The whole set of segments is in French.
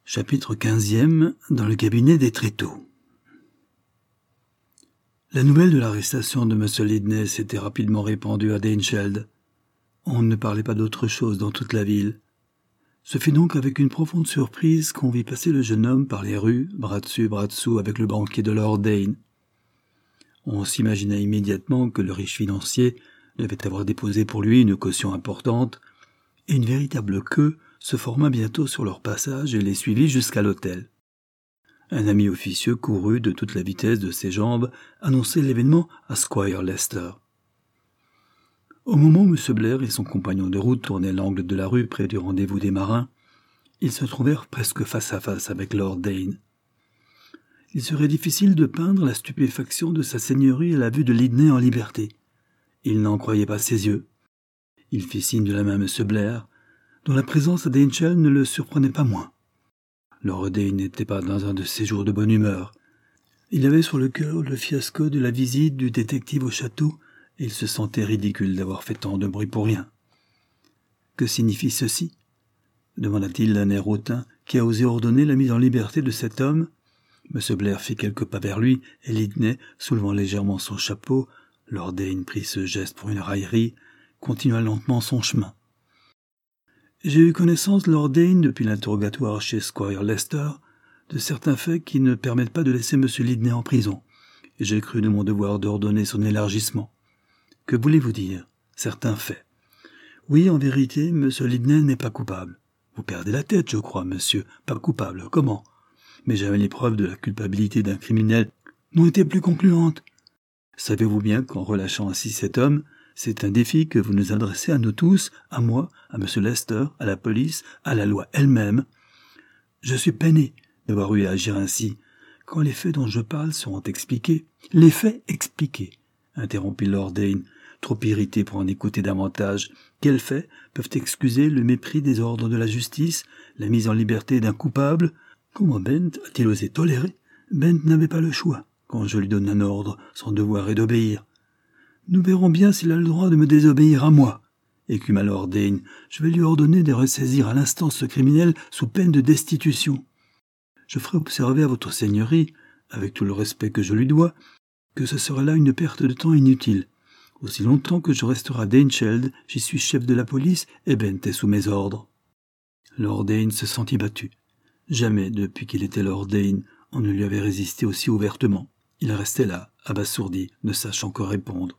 Chapitre 15e. Dans le cabinet des tréteaux. La nouvelle de l'arrestation de M. Lydney s'était rapidement répandue à Daincheld. On ne parlait pas d'autre chose dans toute la ville. Ce fut donc avec une profonde surprise qu'on vit passer le jeune homme par les rues, bras dessus, bras dessous, avec le banquier de Lord Dane. On s'imagina immédiatement que le riche financier devait avoir déposé pour lui une caution importante, et une véritable queue se forma bientôt sur leur passage et les suivit jusqu'à l'hôtel. Un ami officieux courut de toute la vitesse de ses jambes annoncer l'événement à Squire Lester. Au moment où M. Blair et son compagnon de route tournaient l'angle de la rue près du rendez-vous des marins, ils se trouvèrent presque face à face avec Lord Dane. Il serait difficile de peindre la stupéfaction de sa seigneurie à la vue de Lydney en liberté. Il n'en croyait pas ses yeux. Il fit signe de la main à M. Blair, dont la présence à Daincheld ne le surprenait pas moins. Lord Dane n'était pas dans un de ses jours de bonne humeur. Il avait sur le cœur le fiasco de la visite du détective au château, et il se sentait ridicule d'avoir fait tant de bruit pour rien. « Que signifie ceci » demanda-t-il d'un air hautain qui a osé ordonner la mise en liberté de cet homme. M. Blair fit quelques pas vers lui, et Lydney, soulevant légèrement son chapeau, Lord Dane prit ce geste pour une raillerie, continua lentement son chemin. J'ai eu connaissance, Lord Dane, depuis l'interrogatoire chez Squire Lester, de certains faits qui ne permettent pas de laisser M. Lydney en prison, et j'ai cru de mon devoir d'ordonner son élargissement. Que voulez-vous dire, certains faits? Oui, en vérité, M. Lydney n'est pas coupable. Vous perdez la tête, je crois, monsieur. Pas coupable, comment? Mais jamais les preuves de la culpabilité d'un criminel n'ont été plus concluantes. Savez-vous bien qu'en relâchant ainsi cet homme, c'est un défi que vous nous adressez à nous tous, à moi, à M. Lester, à la police, à la loi elle-même. Je suis peiné d'avoir eu à agir ainsi. Quand les faits dont je parle seront expliqués... « Les faits expliqués, interrompit Lord Dane, trop irrité pour en écouter davantage. Quels faits peuvent excuser le mépris des ordres de la justice, la mise en liberté d'un coupable? Comment Bent a-t-il osé tolérer? Bent n'avait pas le choix. Quand je lui donne un ordre, son devoir est d'obéir. Nous verrons bien s'il a le droit de me désobéir à moi, écuma Lord Dane. Je vais lui ordonner de ressaisir à l'instant ce criminel sous peine de destitution. Je ferai observer à votre seigneurie, avec tout le respect que je lui dois, que ce sera là une perte de temps inutile. Aussi longtemps que je resterai à Daincheld, j'y suis chef de la police et Bent est sous mes ordres. Lord Dane se sentit battu. Jamais, depuis qu'il était Lord Dane, on ne lui avait résisté aussi ouvertement. Il restait là, abasourdi, ne sachant que répondre.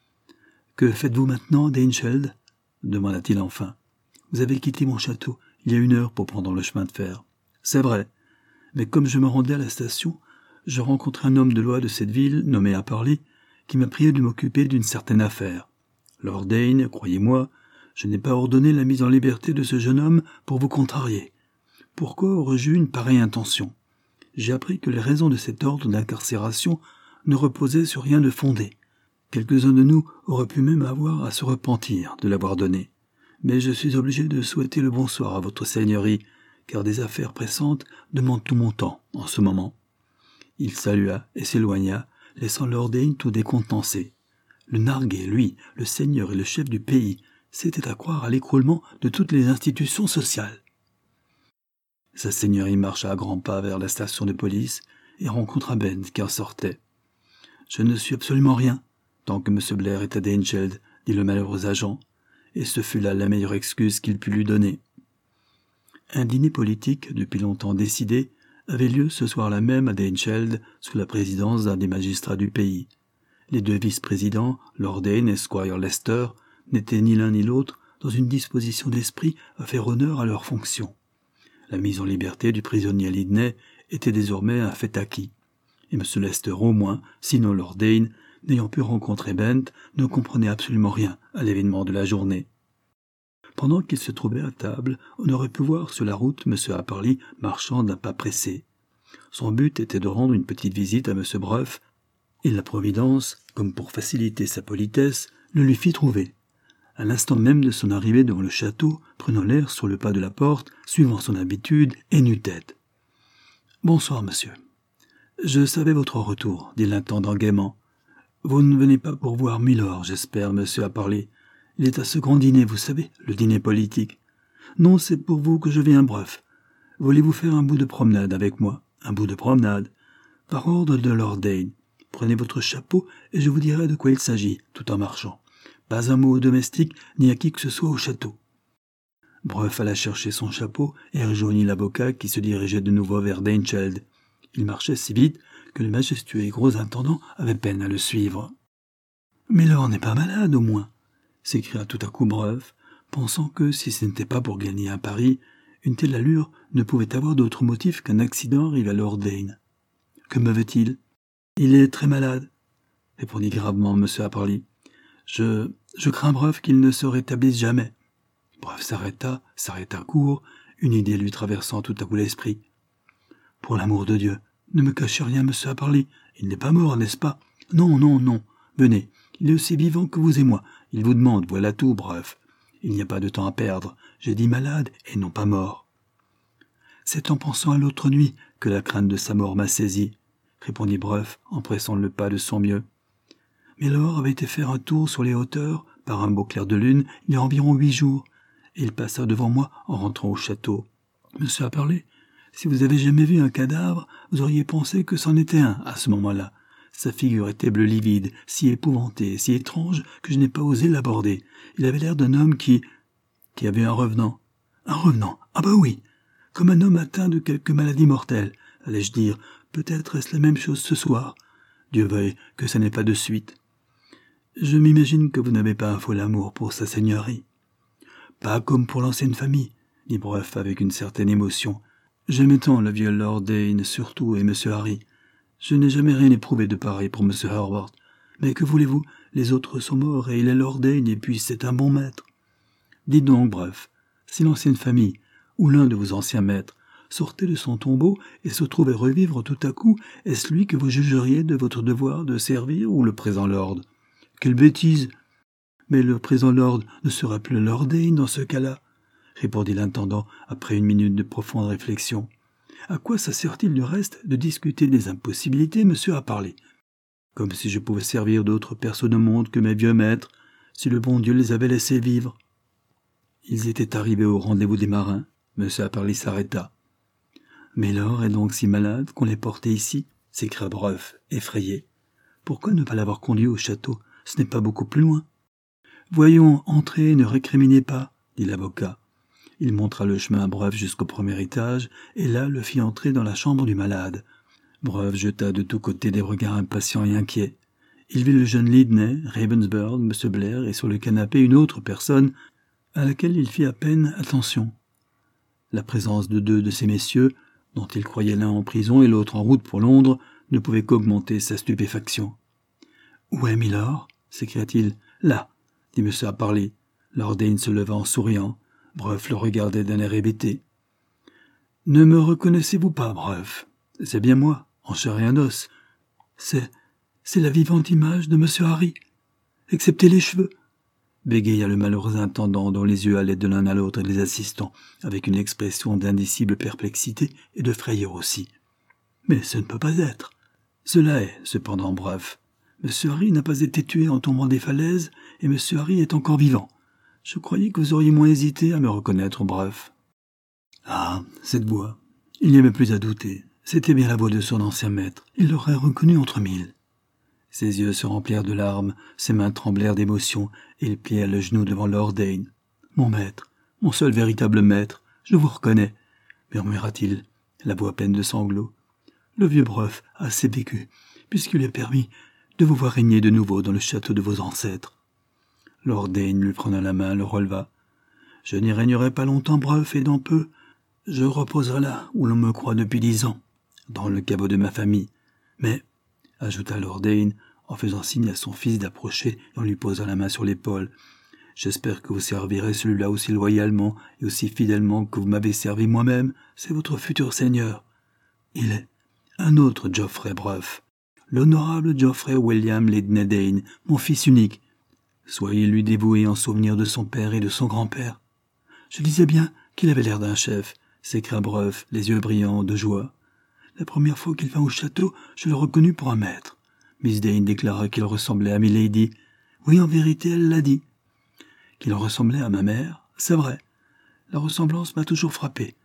« Que faites-vous maintenant, Daincheld » demanda-t-il enfin. « Vous avez quitté mon château il y a 1 heure pour prendre le chemin de fer. »« C'est vrai, mais comme je me rendais à la station, je rencontrai un homme de loi de cette ville, nommé à Parley, qui m'a prié de m'occuper d'une certaine affaire. Lord Dane, croyez-moi, je n'ai pas ordonné la mise en liberté de ce jeune homme pour vous contrarier. Pourquoi aurais-je eu une pareille intention? J'ai appris que les raisons de cet ordre d'incarcération ne reposaient sur rien de fondé. Quelques-uns de nous auraient pu même avoir à se repentir de l'avoir donné. Mais je suis obligé de souhaiter le bonsoir à votre seigneurie, car des affaires pressantes demandent tout mon temps en ce moment. » Il salua et s'éloigna, laissant Lord Dane tout décontenancé. Le narguet, lui, le seigneur et le chef du pays, c'était à croire à l'écroulement de toutes les institutions sociales. Sa seigneurie marcha à grands pas vers la station de police et rencontra Bent qui en sortait. « Je ne suis absolument rien, tant que M. Blair est à Daincheld, » dit le malheureux agent, et ce fut là la meilleure excuse qu'il put lui donner. Un dîner politique, depuis longtemps décidé, avait lieu ce soir-là même à Daincheld, sous la présidence d'un des magistrats du pays. Les 2 vice-présidents, Lord Dane et Squire Lester, n'étaient ni l'un ni l'autre dans une disposition d'esprit à faire honneur à leurs fonctions. La mise en liberté du prisonnier Lydney était désormais un fait acquis, et M. Lester au moins, sinon Lord Dane, n'ayant pu rencontrer Bent, ne comprenait absolument rien à l'événement de la journée. Pendant qu'ils se trouvaient à table, on aurait pu voir sur la route M. Apperley marchant d'un pas pressé. Son but était de rendre une petite visite à M. Bruff, et la Providence, comme pour faciliter sa politesse, le lui fit trouver. À l'instant même de son arrivée devant le château, prenant l'air sur le pas de la porte, suivant son habitude, et nu-tête. « Bonsoir, monsieur. »« Je savais votre retour, » dit l'intendant gaiement. « Vous ne venez pas pour voir Milord, j'espère, monsieur Apperley. Il est à ce grand dîner, vous savez, le dîner politique. Non, c'est pour vous que je viens, Bruff. Voulez-vous faire un bout de promenade avec moi? Un bout de promenade. Par ordre de Lord Dane. Prenez votre chapeau et je vous dirai de quoi il s'agit, tout en marchant. Pas un mot aux domestiques, ni à qui que ce soit au château. Breuf alla chercher son chapeau et rejoignit l'avocat qui se dirigeait de nouveau vers Daincheld. Il marchait si vite que le majestueux et gros intendant avait peine à le suivre. « Mylord n'est pas malade, au moins !» s'écria tout à coup Breuf, pensant que, si ce n'était pas pour gagner un pari, une telle allure ne pouvait avoir d'autre motif qu'un accident arrivé à Lord Dane. « Que me veut-il ?»« Il est très malade, » répondit gravement M. Apperly. « Je crains, Breuf, qu'il ne se rétablisse jamais. » Breuf s'arrêta court, une idée lui traversant tout à coup l'esprit. « Pour l'amour de Dieu, ne me cachez rien, M. Apperly. Il n'est pas mort, n'est-ce pas? Non, non, non. Venez, il est aussi vivant que vous et moi. Il vous demande, voilà tout, Breuf. Il n'y a pas de temps à perdre. J'ai dit malade et non pas mort. »« C'est en pensant à l'autre nuit que la crainte de sa mort m'a saisi, » répondit Breuf en pressant le pas de son mieux. « Mylord avait été faire un tour sur les hauteurs, par un beau clair de lune, il y a environ 8 jours, et il passa devant moi en rentrant au château. Monsieur Apperly, si vous avez jamais vu un cadavre, vous auriez pensé que c'en était un à ce moment-là. Sa figure était bleu livide, si épouvantée, si étrange que je n'ai pas osé l'aborder. Il avait l'air d'un homme qui avait un revenant. Un revenant, ah bah oui, comme un homme atteint de quelque maladie mortelle, allais-je dire. Peut-être est-ce la même chose ce soir. Dieu veuille que ça n'ait pas de suite. Je m'imagine que vous n'avez pas un fol amour pour sa seigneurie. Pas comme pour l'ancienne famille, dit Breuf avec une certaine émotion. J'aimais tant le vieux Lord Dane surtout et M. Harry. Je n'ai jamais rien éprouvé de pareil pour M. Hurworth. Mais que voulez-vous, les autres sont morts et il est Lord Dane et puis c'est un bon maître. Dites donc, Breuf, si l'ancienne famille, ou l'un de vos anciens maîtres, sortait de son tombeau et se trouvait revivre tout à coup, est-ce lui que vous jugeriez de votre devoir de servir ou le présent lord? Quelle bêtise! Mais le présent lord ne sera plus le Lord Dane dans ce cas-là, répondit l'intendant après une minute de profonde réflexion. À quoi ça sert-il du reste de discuter des impossibilités, monsieur a parlé? Comme si je pouvais servir d'autres personnes au monde que mes vieux maîtres, si le bon Dieu les avait laissés vivre. Ils étaient arrivés au rendez-vous des marins. Monsieur Apperly s'arrêta. « Mylord est donc si malade qu'on l'ait porté ici ?» s'écria Breuf, effrayé. « Pourquoi ne pas l'avoir conduit au château? Ce n'est pas beaucoup plus loin. »« Voyons, entrez, ne récriminez pas, » dit l'avocat. Il montra le chemin à Breuf jusqu'au premier étage, et là le fit entrer dans la chambre du malade. Breuf jeta de tous côtés des regards impatients et inquiets. Il vit le jeune Lydney, Ravensburn, M. Blair, et sur le canapé une autre personne, à laquelle il fit à peine attention. La présence de 2 de ces messieurs, dont il croyait l'un en prison et l'autre en route pour Londres, ne pouvait qu'augmenter sa stupéfaction. « Où est Mylord ?» s'écria-t-il. « Là !» dit M. Apperly. Lord Dane se leva en souriant. Breuf le regardait d'un air hébété. « Ne me reconnaissez-vous pas, Breuf? C'est bien moi, en chair et en os. C'est la vivante image de M. Harry, excepté les cheveux. » bégaya le malheureux intendant dont les yeux allaient de l'un à l'autre des assistants, avec une expression d'indicible perplexité et de frayeur aussi. « Mais ce ne peut pas être. Cela est, cependant, Breuf. M. Harry n'a pas été tué en tombant des falaises, et M. Harry est encore vivant. Je croyais que vous auriez moins hésité à me reconnaître, Breuf. » Ah, cette voix. Il n'y avait plus à douter. C'était bien la voix de son ancien maître. Il l'aurait reconnue entre 1000. Ses yeux se remplirent de larmes, ses mains tremblèrent d'émotion, et il plia le genou devant Lord Dane. « Mon maître, mon seul véritable maître, je vous reconnais, » murmura-t-il, la voix pleine de sanglots. « Le vieux Breuf a assez vécu, puisqu'il est permis de vous voir régner de nouveau dans le château de vos ancêtres. » Lord Dane lui prenant la main, le releva. « Je n'y régnerai pas longtemps, Breuf, et dans peu, je reposerai là où l'on me croit depuis 10 ans, dans le caveau de ma famille. Mais, ajouta Lord Dane, en faisant signe à son fils d'approcher et en lui posant la main sur l'épaule, j'espère que vous servirez celui-là aussi loyalement et aussi fidèlement que vous m'avez servi moi-même, c'est votre futur seigneur. Il est un autre Geoffrey Breuf, l'honorable Geoffrey William Lydney Dane, mon fils unique. Soyez-lui dévoué en souvenir de son père et de son grand-père. Je disais bien qu'il avait l'air d'un chef, s'écria Breuf, les yeux brillants de joie. La première fois qu'il vint au château, je le reconnus pour un maître. Miss Dane déclara qu'il ressemblait à Milady. Oui, en vérité, elle l'a dit. Qu'il ressemblait à ma mère, c'est vrai. La ressemblance m'a toujours frappé.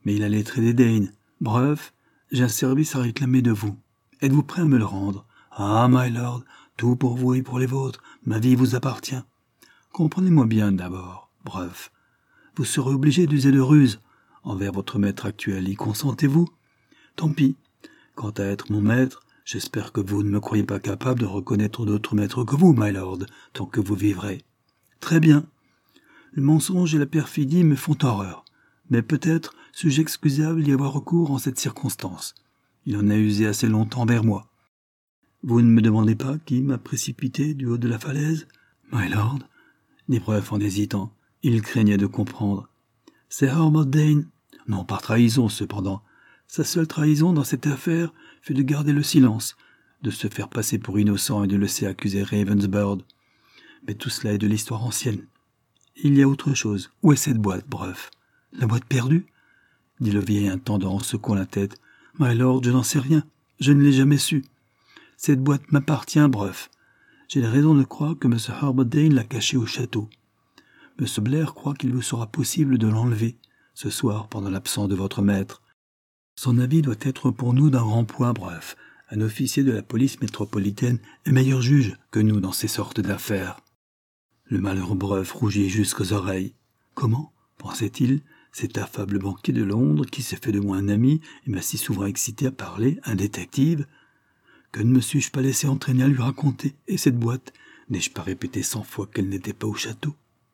mais il allait traiter Dane. Bref, j'ai un service à réclamer de vous. Êtes-vous prêt à me le rendre? Ah, my lord, tout pour vous et pour les vôtres. Ma vie vous appartient. Comprenez-moi bien d'abord. Bref, vous serez obligé d'user de ruse envers votre maître actuel. Y consentez-vous? Tant pis. Quant à être mon maître, j'espère que vous ne me croyez pas capable de reconnaître d'autres maîtres que vous, my lord, tant que vous vivrez. Très bien. Le mensonge et la perfidie me font horreur, mais peut-être suis-je excusable d'y avoir recours en cette circonstance. Il en a usé assez longtemps vers moi. Vous ne me demandez pas qui m'a précipité du haut de la falaise? My lord, dit Bref en hésitant. Il craignait de comprendre. C'est Herbert Dane. Non, par trahison, cependant. Sa seule trahison dans cette affaire fut de garder le silence, de se faire passer pour innocent et de laisser accuser Ravensbourne. Mais tout cela est de l'histoire ancienne. Il y a autre chose. Où est cette boîte, Bref? La boîte perdue? Dit le vieil intendant en secouant la tête. My lord, je n'en sais rien. Je ne l'ai jamais su. Cette boîte m'appartient, Bref. J'ai des raisons de croire que M. Herbert Dane l'a cachée au château. M. Blair croit qu'il vous sera possible de l'enlever, ce soir, pendant l'absence de votre maître. Son avis doit être pour nous d'un grand poids, Bref. Un officier de la police métropolitaine est meilleur juge que nous dans ces sortes d'affaires. Le malheureux Bref rougit jusqu'aux oreilles. Comment, pensait-il, cet affable banquier de Londres qui s'est fait de moi un ami et m'a si souvent excité à parler, un détective? Que ne me suis-je pas laissé entraîner à lui raconter? Et cette boîte, n'ai-je pas répété 100 fois qu'elle n'était pas au château?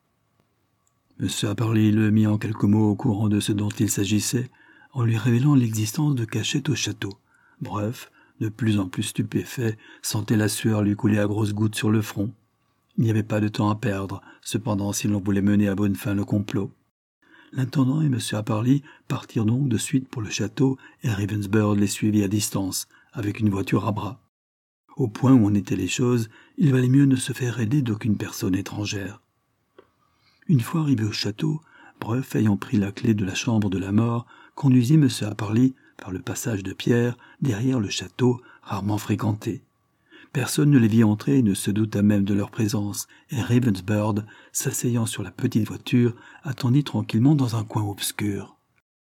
M. Apperly le mit en quelques mots au courant de ce dont il s'agissait, en lui révélant l'existence de cachettes au château. Bref, de plus en plus stupéfait, sentait la sueur lui couler à grosses gouttes sur le front. Il n'y avait pas de temps à perdre, cependant, si l'on voulait mener à bonne fin le complot. L'intendant et M. Apperly partirent donc de suite pour le château et Ravensbourne les suivit à distance, avec une voiture à bras. Au point où en étaient les choses, il valait mieux ne se faire aider d'aucune personne étrangère. Une fois arrivé au château, Bref, ayant pris la clé de la chambre de la mort, conduisit M. Apperly par le passage de pierre derrière le château, rarement fréquenté. Personne ne les vit entrer et ne se douta même de leur présence, et Ravensbourne, s'asseyant sur la petite voiture, attendit tranquillement dans un coin obscur.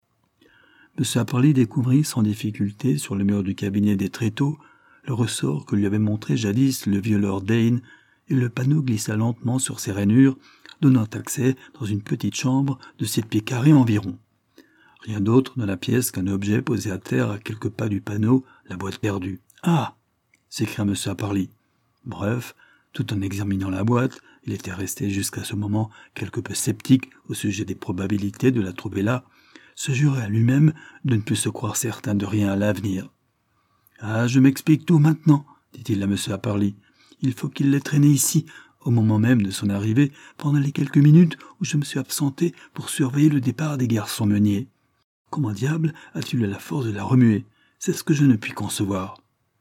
M. Apperly découvrit sans difficulté sur le mur du cabinet des tréteaux le ressort que lui avait montré jadis le vieux Lord Dane, et le panneau glissa lentement sur ses rainures, donnant accès dans une petite chambre de 7 pieds carrés environ. Rien d'autre dans la pièce qu'un objet posé à terre à quelques pas du panneau, la boîte perdue. « Ah !» s'écria M. Apperly. Bref, tout en examinant la boîte, il était resté jusqu'à ce moment quelque peu sceptique au sujet des probabilités de la trouver là, se jurait à lui-même de ne plus se croire certain de rien à l'avenir. « Ah, je m'explique tout maintenant, » dit-il à M. Apperly. « Il faut qu'il l'ait traîné ici, au moment même de son arrivée, pendant les quelques minutes où je me suis absenté pour surveiller le départ des garçons meuniers. Comment diable a-t-il eu la force de la remuer? C'est ce que je ne puis concevoir. »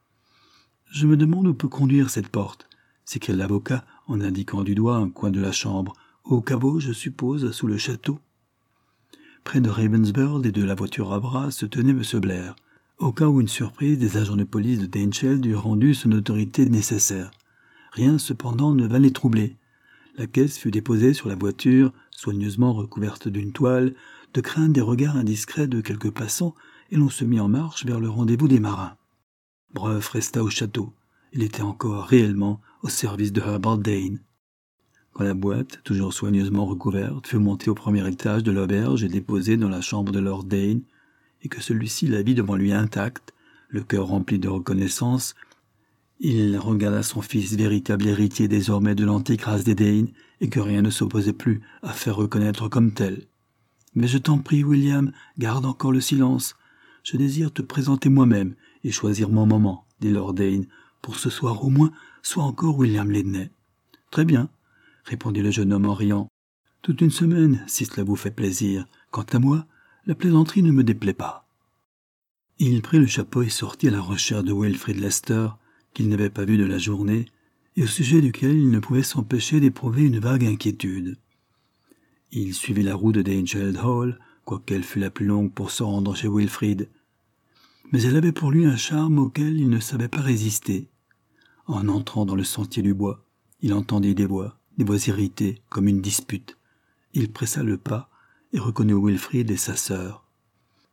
« Je me demande où peut conduire cette porte, » s'écria l'avocat en indiquant du doigt un coin de la chambre. « Au caveau, je suppose, sous le château. » Près de Ravensbourne et de la voiture à bras se tenait M. Blair, au cas où une surprise des agents de police de Danecheld eût rendu son autorité nécessaire. Rien, cependant, ne vint les troubler. La caisse fut déposée sur la voiture, soigneusement recouverte d'une toile, de crainte des regards indiscrets de quelques passants, et l'on se mit en marche vers le rendez-vous des marins. Bref resta au château. Il était encore réellement au service de Herbert Dane. Quand la boîte, toujours soigneusement recouverte, fut montée au premier étage de l'auberge et déposée dans la chambre de Lord Dane, et que celui-ci la vit devant lui intacte, le cœur rempli de reconnaissance, il regarda son fils, véritable héritier désormais de l'antique race des Dane, et que rien ne s'opposait plus à faire reconnaître comme tel. « Mais je t'en prie, William, garde encore le silence. Je désire te présenter moi-même et choisir mon moment, » dit Lord Dane. « Pour ce soir au moins, sois encore William Ledney. »« Très bien, » répondit le jeune homme en riant. « Toute une semaine, si cela vous fait plaisir. Quant à moi, la plaisanterie ne me déplaît pas. » Il prit le chapeau et sortit à la recherche de Wilfrid Lester, qu'il n'avait pas vu de la journée, et au sujet duquel il ne pouvait s'empêcher d'éprouver une vague inquiétude. Il suivit la route de Danecheld Hall, quoiqu'elle fût la plus longue pour se rendre chez Wilfrid. Mais elle avait pour lui un charme auquel il ne savait pas résister. En entrant dans le sentier du bois, il entendit des voix irritées, comme une dispute. Il pressa le pas et reconnut Wilfrid et sa sœur.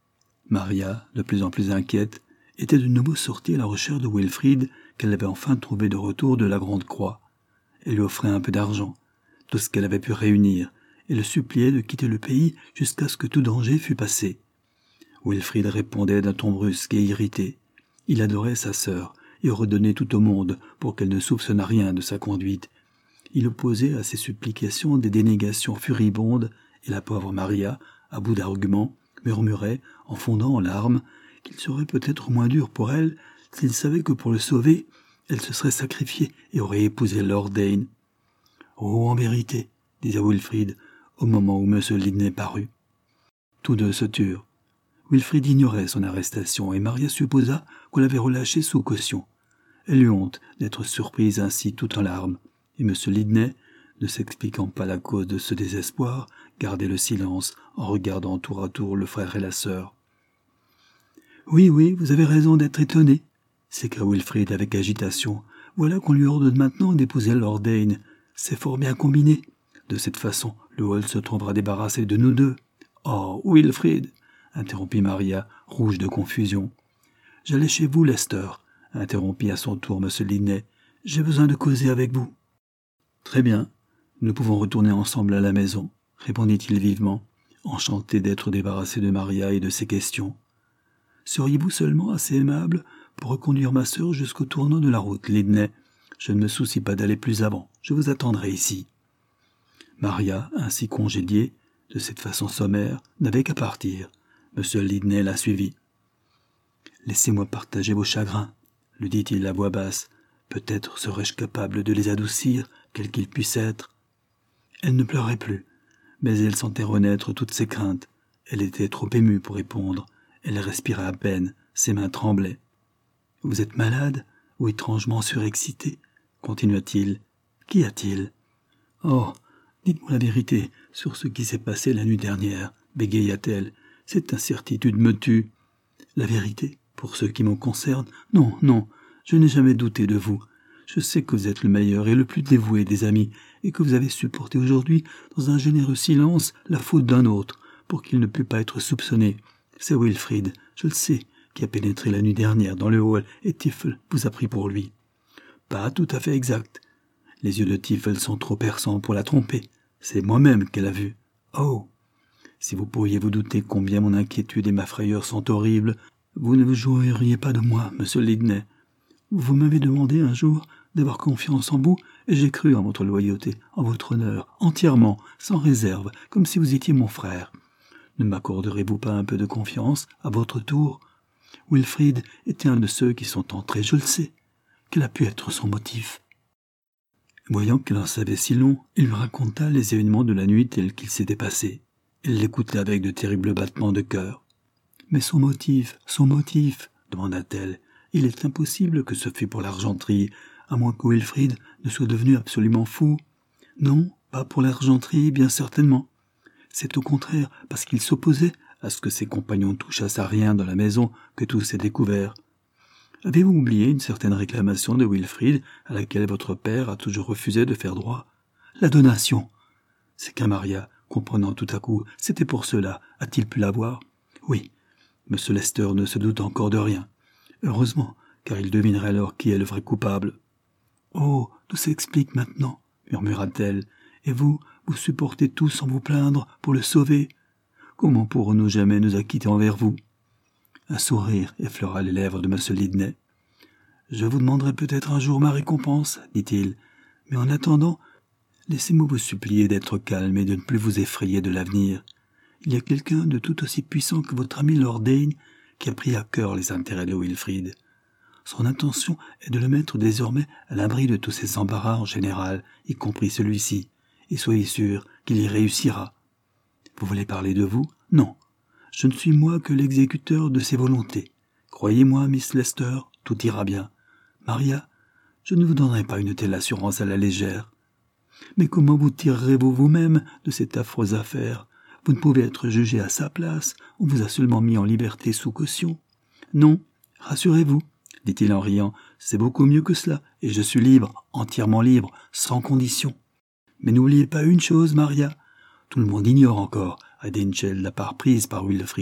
Maria, de plus en plus inquiète, était de nouveau sortie à la recherche de Wilfrid, qu'elle avait enfin trouvé de retour de la Grande Croix. Elle lui offrait un peu d'argent, tout ce qu'elle avait pu réunir, et le suppliait de quitter le pays jusqu'à ce que tout danger fût passé. Wilfrid répondait d'un ton brusque et irrité. Il adorait sa sœur, et redonnait tout au monde pour qu'elle ne soupçonnât rien de sa conduite. Il opposait à ses supplications des dénégations furibondes, et la pauvre Maria, à bout d'arguments, murmurait, en fondant en larmes, qu'il serait peut-être moins dur pour elle s'il savait que pour le sauver, elle se serait sacrifiée et aurait épousé Lord Dane. « Oh, en vérité, » disait Wilfrid, au moment où M. Lidney parut. Tous deux se turent. Wilfrid ignorait son arrestation et Maria supposa qu'on l'avait relâché sous caution. Elle eut honte d'être surprise ainsi tout en larmes, et M. Lidney, ne s'expliquant pas la cause de ce désespoir, gardait le silence en regardant tour à tour le frère et la sœur. « Oui, vous avez raison d'être étonné, » s'écria Wilfrid avec agitation. « Voilà qu'on lui ordonne maintenant d'épouser Lord Dane. C'est fort bien combiné. De cette façon, le hall se trouvera débarrassé de nous deux. »« Oh, Wilfrid !» interrompit Maria, rouge de confusion. « J'allais chez vous, Lester, » interrompit à son tour M. Lidney. « J'ai besoin de causer avec vous. »« Très bien, nous pouvons retourner ensemble à la maison, » répondit-il vivement, enchanté d'être débarrassé de Maria et de ses questions. « Seriez-vous seulement assez aimable pour reconduire ma sœur jusqu'au tournant de la route, Lidney ? Je ne me soucie pas d'aller plus avant, je vous attendrai ici. » Maria, ainsi congédiée, de cette façon sommaire, n'avait qu'à partir. M. Lidney la suivit. « Laissez-moi partager vos chagrins, » lui dit-il à voix basse. « Peut-être serais-je capable de les adoucir, quels qu'ils puissent être. » Elle ne pleurait plus, mais elle sentait renaître toutes ses craintes. Elle était trop émue pour répondre. Elle respirait à peine, ses mains tremblaient. « Vous êtes malade ou étrangement surexcité ?» continua-t-il. « Qu'y a-t-il ?»« Oh, dites-moi la vérité sur ce qui s'est passé la nuit dernière, » bégaya-t-elle. « Cette incertitude me tue. »« La vérité, pour ce qui me concerne, non, je n'ai jamais douté de vous. Je sais que vous êtes le meilleur et le plus dévoué des amis, et que vous avez supporté aujourd'hui, dans un généreux silence, la faute d'un autre, pour qu'il ne pût pas être soupçonné. C'est Wilfrid, je le sais, qui a pénétré la nuit dernière dans le hall, et Tiffel vous a pris pour lui. » « Pas tout à fait exact. Les yeux de Tiffel sont trop perçants pour la tromper. C'est moi-même qu'elle a vu. Oh ! Si vous pourriez vous douter combien mon inquiétude et ma frayeur sont horribles, vous ne vous jouiriez pas de moi, M. Lidney. Vous m'avez demandé un jour d'avoir confiance en vous, et j'ai cru en votre loyauté, en votre honneur, entièrement, sans réserve, comme si vous étiez mon frère. Ne m'accorderez-vous pas un peu de confiance, à votre tour ? Wilfrid était un de ceux qui sont entrés, je le sais. Quel a pu être son motif ? Voyant qu'elle en savait si long, il lui raconta les événements de la nuit tels qu'ils s'étaient passés. Elle l'écoutait avec de terribles battements de cœur. « Mais son motif, demanda-t-elle. « Il est impossible que ce fût pour l'argenterie, à moins que Wilfrid ne soit devenu absolument fou. Non, pas pour l'argenterie, bien certainement. C'est au contraire parce qu'il s'opposait à ce que ses compagnons touchassent à rien dans la maison que tout s'est découvert. Avez-vous oublié une certaine réclamation de Wilfrid à laquelle votre père a toujours refusé de faire droit ? La donation. C'est qu'un Maria, comprenant tout à coup, c'était pour cela, a-t-il pu l'avoir ? Oui, M. Lester ne se doute encore de rien. Heureusement, car il devinerait alors qui est le vrai coupable. « Oh, tout s'explique maintenant, » murmura-t-elle. « Et vous supportez tout sans vous plaindre pour le sauver ? Comment pourrons-nous jamais nous acquitter envers vous ?» Un sourire effleura les lèvres de M. Lidney. « Je vous demanderai peut-être un jour ma récompense, » dit-il. « Mais en attendant, laissez-moi vous supplier d'être calme et de ne plus vous effrayer de l'avenir. Il y a quelqu'un de tout aussi puissant que votre ami Lord Dane qui a pris à cœur les intérêts de Wilfrid. Son intention est de le mettre désormais à l'abri de tous ses embarras en général, y compris celui-ci, et soyez sûr qu'il y réussira. Vous voulez parler de vous ? Non. Je ne suis moi que l'exécuteur de ses volontés. Croyez-moi, Miss Lester, tout ira bien. Maria, je ne vous donnerai pas une telle assurance à la légère. Mais comment vous tirerez-vous vous-même de cette affreuse affaire ? Vous ne pouvez être jugé à sa place, on vous a seulement mis en liberté sous caution. Non, rassurez-vous, dit-il en riant, c'est beaucoup mieux que cela, et je suis libre, entièrement libre, sans condition. Mais n'oubliez pas une chose, Maria, tout le monde ignore encore, à Dainchel, la part prise par Wilfrid,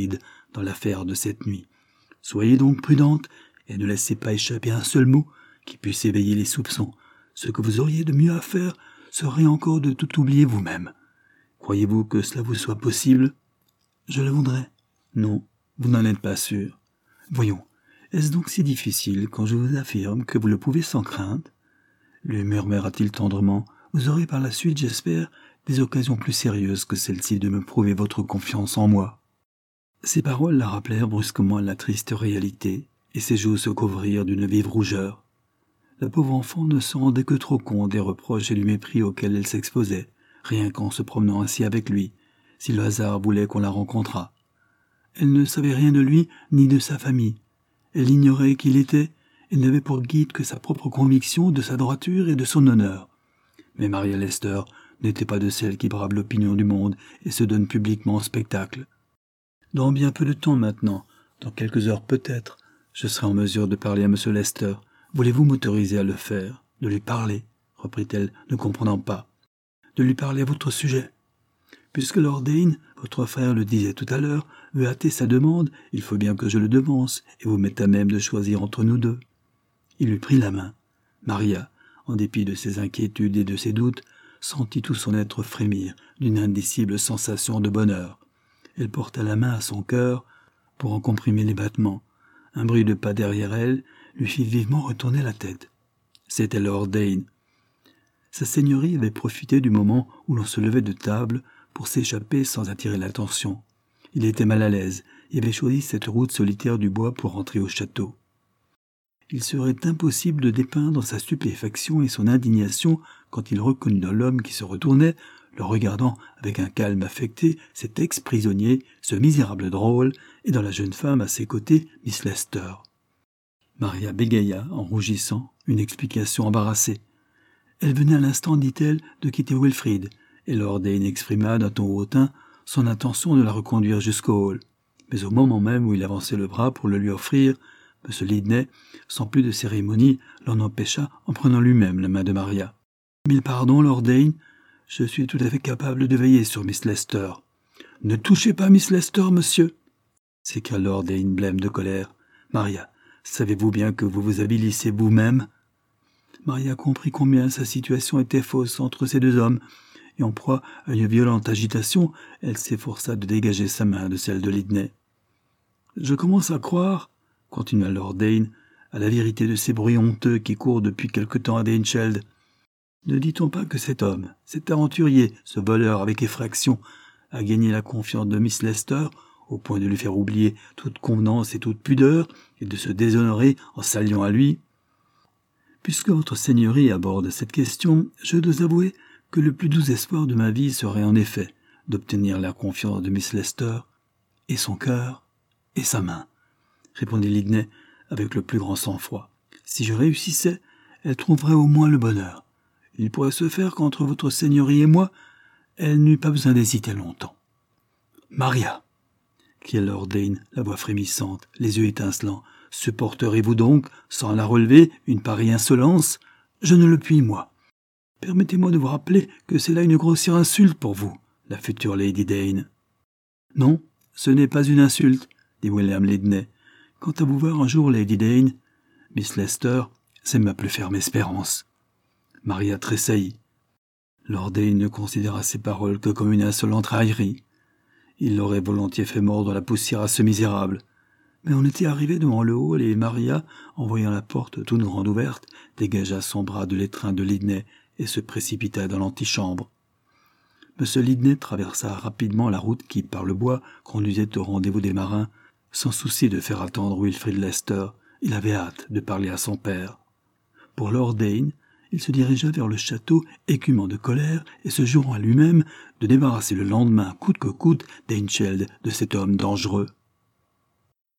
dans l'affaire de cette nuit. Soyez donc prudente et ne laissez pas échapper un seul mot qui puisse éveiller les soupçons. Ce que vous auriez de mieux à faire serait encore de tout oublier vous-même. Croyez-vous que cela vous soit possible ? Je le voudrais. Non, vous n'en êtes pas sûr. Voyons, est-ce donc si difficile quand je vous affirme que vous le pouvez sans crainte ? Lui murmura-t-il tendrement. Vous aurez par la suite, j'espère, des occasions plus sérieuses que celle-ci de me prouver votre confiance en moi. Ces paroles la rappelèrent brusquement à la triste réalité, et ses joues se couvrirent d'une vive rougeur. La pauvre enfant ne se rendait que trop compte des reproches et du mépris auxquels elle s'exposait, rien qu'en se promenant ainsi avec lui, si le hasard voulait qu'on la rencontrât. Elle ne savait rien de lui ni de sa famille. Elle ignorait qui il était et n'avait pour guide que sa propre conviction de sa droiture et de son honneur. Mais Maria Lester n'était pas de celles qui bravent l'opinion du monde et se donnent publiquement au spectacle. Dans bien peu de temps maintenant, dans quelques heures peut-être, je serai en mesure de parler à M. Lester. Voulez-vous m'autoriser à le faire, de lui parler, reprit-elle, ne comprenant pas, de lui parler à votre sujet. Puisque Lord Dane, votre frère le disait tout à l'heure, veut hâter sa demande, il faut bien que je le devance et vous mette à même de choisir entre nous deux. Il lui prit la main. Maria, en dépit de ses inquiétudes et de ses doutes, sentit tout son être frémir d'une indicible sensation de bonheur. Elle porta la main à son cœur pour en comprimer les battements. Un bruit de pas derrière elle lui fit vivement retourner la tête. C'était Lord Dane. Sa seigneurie avait profité du moment où l'on se levait de table pour s'échapper sans attirer l'attention. Il était mal à l'aise et avait choisi cette route solitaire du bois pour rentrer au château. Il serait impossible de dépeindre sa stupéfaction et son indignation quand il reconnut dans l'homme qui se retournait, le regardant avec un calme affecté, cet ex-prisonnier, ce misérable drôle, et dans la jeune femme à ses côtés, Miss Lester. Maria bégaya, en rougissant, une explication embarrassée. Elle venait à l'instant, dit-elle, de quitter Wilfrid, et Lord Dane exprima d'un ton hautain son intention de la reconduire jusqu'au hall. Mais au moment même où il avançait le bras pour le lui offrir, M. Lidney, sans plus de cérémonie, l'en empêcha en prenant lui-même la main de Maria. « Mille pardons, Lord Dane, je suis tout à fait capable de veiller sur Miss Lester. »« Ne touchez pas Miss Lester, monsieur !» s'écria Lord Dane blême de colère. « Maria, savez-vous bien que vous vous avilissez vous-même ?» Maria comprit combien sa situation était fausse entre ces deux hommes, et en proie à une violente agitation, elle s'efforça de dégager sa main de celle de Lidney. « Je commence à croire, » continua Lord Dane, « à la vérité de ces bruits honteux qui courent depuis quelque temps à Danecheld. Ne dit-on pas que cet homme, cet aventurier, ce voleur avec effraction, a gagné la confiance de Miss Lester, au point de lui faire oublier toute convenance et toute pudeur, et de se déshonorer en s'alliant à lui ? Puisque votre seigneurie aborde cette question, je dois avouer que le plus doux espoir de ma vie serait en effet d'obtenir la confiance de Miss Lester, et son cœur, et sa main, répondit Lidney avec le plus grand sang-froid. Si je réussissais, elle trouverait au moins le bonheur. Il pourrait se faire qu'entre votre seigneurie et moi, elle n'eût pas besoin d'hésiter longtemps. « Maria !» cria Lord Dane, la voix frémissante, les yeux étincelants. « Supporterez-vous donc, sans la relever, une pareille insolence ? Je ne le puis, moi. Permettez-moi de vous rappeler que c'est là une grossière insulte pour vous, la future Lady Dane. »« Non, ce n'est pas une insulte, » dit William Lidney. « Quant à vous voir un jour, Lady Dane, Miss Lester, c'est ma plus ferme espérance. » Maria tressaillit. Lord Dane ne considéra ces paroles que comme une insolente raillerie. Il l'aurait volontiers fait mordre la poussière à ce misérable. Mais on était arrivé devant le hall et Maria, en voyant la porte toute grande ouverte, dégagea son bras de l'étreinte de Lidney et se précipita dans l'antichambre. M. Lidney traversa rapidement la route qui, par le bois, conduisait au rendez-vous des marins, sans souci de faire attendre Wilfrid Lester. Il avait hâte de parler à son père. Pour Lord Dane, il se dirigea vers le château, écumant de colère et se jurant à lui-même de débarrasser le lendemain, coûte que coûte, Danecheld de cet homme dangereux.